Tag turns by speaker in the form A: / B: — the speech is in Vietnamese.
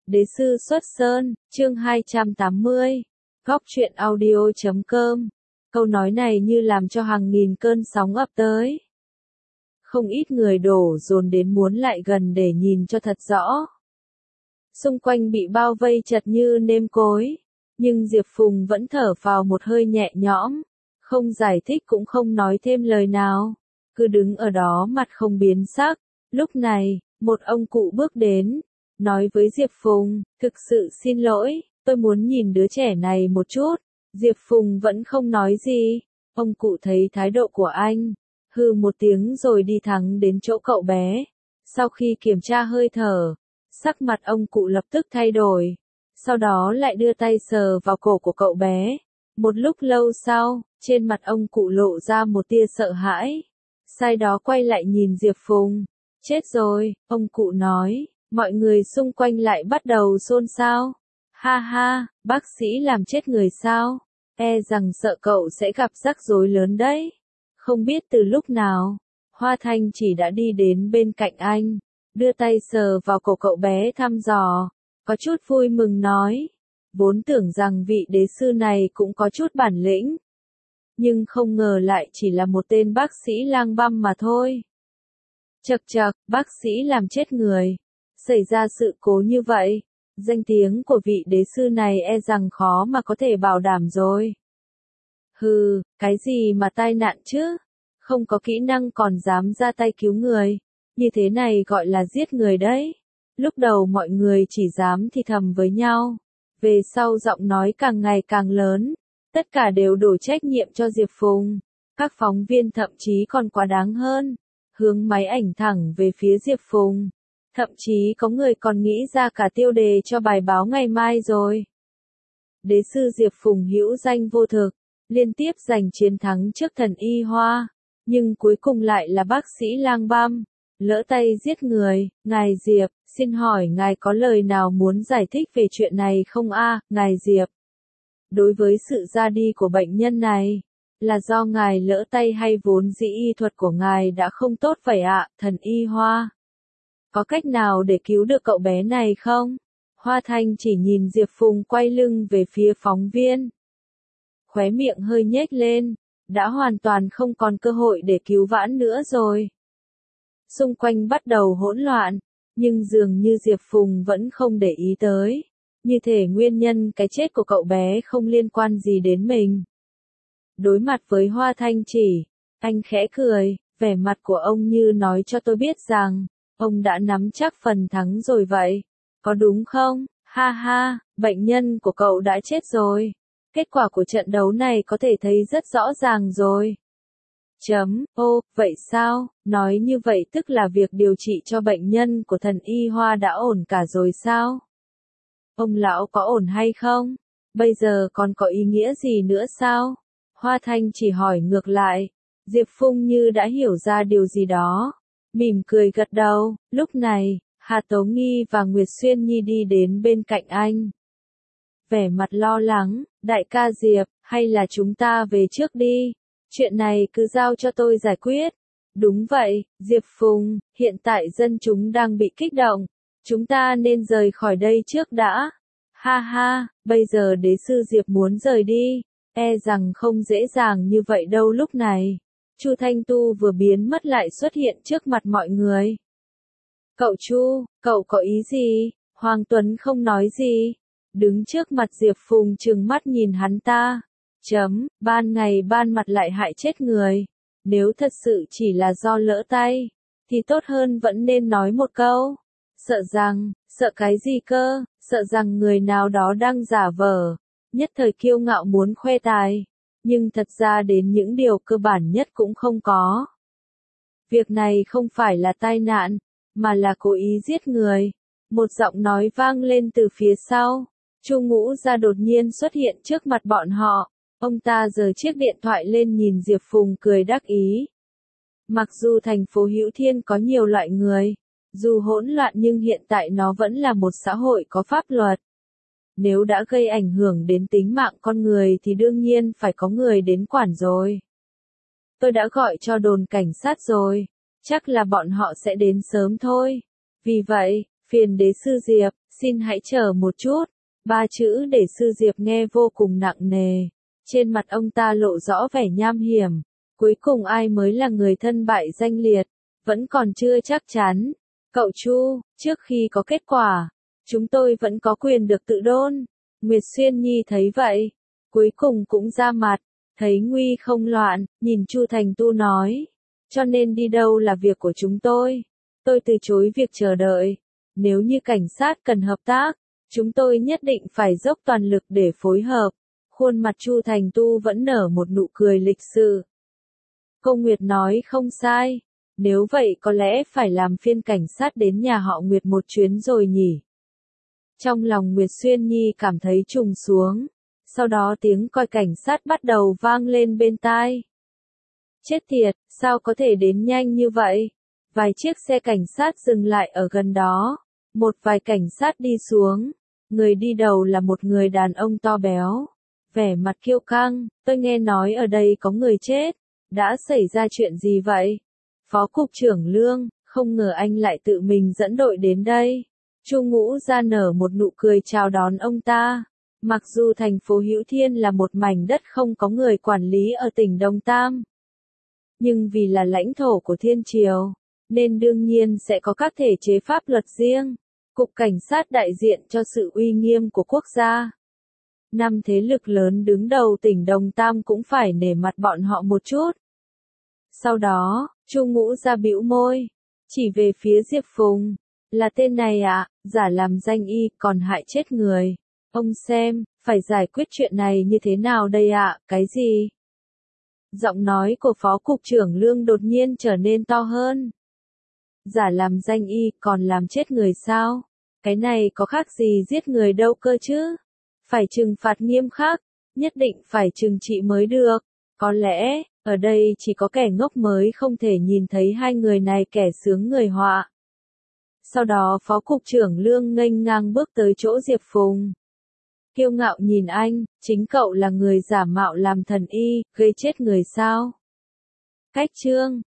A: Đế sư xuất sơn, chương 280. Góc truyện audio.com. Câu nói này như làm cho hàng nghìn cơn sóng ập tới. Không ít người đổ dồn đến muốn lại gần để nhìn cho thật rõ. Xung quanh bị bao vây chật như nêm cối, nhưng Diệp Phùng vẫn thở phào một hơi nhẹ nhõm, không giải thích cũng không nói thêm lời nào, cứ đứng ở đó mặt không biến sắc. Lúc này, một ông cụ bước đến, nói với Diệp Phùng, thực sự xin lỗi, tôi muốn nhìn đứa trẻ này một chút. Diệp Phùng vẫn không nói gì, ông cụ thấy thái độ của anh, hừ một tiếng rồi đi thẳng đến chỗ cậu bé. Sau khi kiểm tra hơi thở, sắc mặt ông cụ lập tức thay đổi, sau đó lại đưa tay sờ vào cổ của cậu bé. Một lúc lâu sau, trên mặt ông cụ lộ ra một tia sợ hãi, sau đó quay lại nhìn Diệp Phùng. Chết rồi, ông cụ nói, mọi người xung quanh lại bắt đầu xôn xao. Ha ha, bác sĩ làm chết người sao? E rằng sợ cậu sẽ gặp rắc rối lớn đấy. Không biết từ lúc nào, Hoa Thanh chỉ đã đi đến bên cạnh anh, đưa tay sờ vào cổ cậu bé thăm dò, có chút vui mừng nói, vốn tưởng rằng vị đế sư này cũng có chút bản lĩnh, nhưng không ngờ lại chỉ là một tên bác sĩ lang băm mà thôi. Chậc chậc, bác sĩ làm chết người, xảy ra sự cố như vậy, danh tiếng của vị đế sư này e rằng khó mà có thể bảo đảm rồi. Hừ, cái gì mà tai nạn chứ, không có kỹ năng còn dám ra tay cứu người, như thế này gọi là giết người đấy. Lúc đầu mọi người chỉ dám thì thầm với nhau, về sau giọng nói càng ngày càng lớn, tất cả đều đổ trách nhiệm cho Diệp Phùng. Các phóng viên thậm chí còn quá đáng hơn, hướng máy ảnh thẳng về phía Diệp Phùng. Thậm chí có người còn nghĩ ra cả tiêu đề cho bài báo ngày mai rồi. Đế sư Diệp Phùng hữu danh vô thực, liên tiếp giành chiến thắng trước thần y Hoa, nhưng cuối cùng lại là bác sĩ lang băm, lỡ tay giết người. Ngài Diệp, xin hỏi ngài có lời nào muốn giải thích về chuyện này không a, ngài Diệp? Đối với sự ra đi của bệnh nhân này, là do ngài lỡ tay hay vốn dĩ y thuật của ngài đã không tốt vậy ạ, thần y Hoa? Có cách nào để cứu được cậu bé này không? Hoa Thanh chỉ nhìn Diệp Phùng quay lưng về phía phóng viên. Khóe miệng hơi nhếch lên, đã hoàn toàn không còn cơ hội để cứu vãn nữa rồi. Xung quanh bắt đầu hỗn loạn, nhưng dường như Diệp Phùng vẫn không để ý tới, như thể nguyên nhân cái chết của cậu bé không liên quan gì đến mình. Đối mặt với Hoa Thanh chỉ, anh khẽ cười, vẻ mặt của ông như nói cho tôi biết rằng, ông đã nắm chắc phần thắng rồi vậy, có đúng không? Ha ha, bệnh nhân của cậu đã chết rồi. Kết quả của trận đấu này có thể thấy rất rõ ràng rồi. Ô, vậy sao? Nói như vậy tức là việc điều trị cho bệnh nhân của thần y Hoa đã ổn cả rồi sao? Ông lão có ổn hay không? Bây giờ còn có ý nghĩa gì nữa sao? Hoa Thanh chỉ hỏi ngược lại. Diệp Phùng như đã hiểu ra điều gì đó, mỉm cười gật đầu. Lúc này, Hà Tố Nghi và Nguyệt Xuyên Nhi đi đến bên cạnh anh. Vẻ mặt lo lắng, đại ca Diệp, hay là chúng ta về trước đi, chuyện này cứ giao cho tôi giải quyết. Đúng vậy, Diệp Phùng, hiện tại dân chúng đang bị kích động, chúng ta nên rời khỏi đây trước đã. Ha ha, bây giờ đế sư Diệp muốn rời đi, e rằng không dễ dàng như vậy đâu. Lúc này, Chu Thanh Tu vừa biến mất lại xuất hiện trước mặt mọi người. Cậu Chu, cậu có ý gì? Hoàng Tuấn không nói gì, đứng trước mặt Diệp Phùng trừng mắt nhìn hắn ta. Ban ngày ban mặt lại hại chết người, nếu thật sự chỉ là do lỡ tay, thì tốt hơn vẫn nên nói một câu. Sợ cái gì cơ, sợ rằng người nào đó đang giả vờ, nhất thời kiêu ngạo muốn khoe tài, nhưng thật ra đến những điều cơ bản nhất cũng không có. Việc này không phải là tai nạn, mà là cố ý giết người. Một giọng nói vang lên từ phía sau. Chu Ngũ Gia đột nhiên xuất hiện trước mặt bọn họ. Ông ta giơ chiếc điện thoại lên nhìn Diệp Phùng cười đắc ý. Mặc dù thành phố Hữu Thiên có nhiều loại người, dù hỗn loạn nhưng hiện tại nó vẫn là một xã hội có pháp luật. Nếu đã gây ảnh hưởng đến tính mạng con người thì đương nhiên phải có người đến quản rồi. Tôi đã gọi cho đồn cảnh sát rồi, chắc là bọn họ sẽ đến sớm thôi. Vì vậy, phiền đế sư Diệp, Xin hãy chờ một chút. Ba chữ để sư Diệp nghe vô cùng nặng nề. Trên mặt ông ta lộ rõ vẻ nham hiểm. Cuối cùng ai mới là người thân bại danh liệt, vẫn còn chưa chắc chắn. Cậu Chu, trước khi có kết quả, chúng tôi vẫn có quyền được tự đôn. Nguyệt Xuyên Nhi thấy vậy, cuối cùng cũng ra mặt, thấy nguy không loạn, nhìn Chu Thành Tu nói. Cho nên đi đâu là việc của chúng tôi. Tôi từ chối việc chờ đợi. Nếu như cảnh sát cần hợp tác, chúng tôi nhất định phải dốc toàn lực để phối hợp. Khuôn mặt Chu Thành Tu vẫn nở một nụ cười lịch sự. Cô Nguyệt nói không sai. Nếu vậy có lẽ phải làm phiên cảnh sát đến nhà họ Nguyệt một chuyến rồi nhỉ. Trong lòng Nguyệt Xuyên Nhi cảm thấy trùng xuống. Sau đó tiếng còi cảnh sát bắt đầu vang lên bên tai. Chết tiệt, sao có thể đến nhanh như vậy? Vài chiếc xe cảnh sát dừng lại ở gần đó. Một vài cảnh sát đi xuống. Người đi đầu là một người đàn ông to béo. Vẻ mặt kiêu căng, tôi nghe nói ở đây có người chết. Đã xảy ra chuyện gì vậy? Phó cục trưởng Lương, không ngờ anh lại tự mình dẫn đội đến đây. Chu Ngũ ra nở một nụ cười chào đón ông ta. Mặc dù thành phố Hữu Thiên là một mảnh đất không có người quản lý ở tỉnh Đồng Tam, nhưng vì là lãnh thổ của Thiên Triều, nên đương nhiên sẽ có các thể chế pháp luật riêng. Cục cảnh sát đại diện cho sự uy nghiêm của quốc gia. Năm thế lực lớn đứng đầu tỉnh Đồng Tam cũng phải nể mặt bọn họ một chút. Sau đó, Chu Ngũ ra bĩu môi, chỉ về phía Diệp Phùng. Là tên này ạ, giả làm danh y còn hại chết người. Ông xem, phải giải quyết chuyện này như thế nào đây ạ, cái gì? Giọng nói của Phó Cục trưởng Lương đột nhiên trở nên to hơn. Giả làm danh y còn làm chết người sao? Cái này có khác gì giết người đâu cơ chứ? Phải trừng phạt nghiêm khắc, nhất định phải trừng trị mới được. Có lẽ, ở đây chỉ có kẻ ngốc mới không thể nhìn thấy hai người này kẻ sướng người họa. Sau đó Phó Cục trưởng Lương nghênh ngang bước tới chỗ Diệp Phùng. Kiêu ngạo nhìn anh, chính cậu là người giả mạo làm thần y, gây chết người sao? Cách chương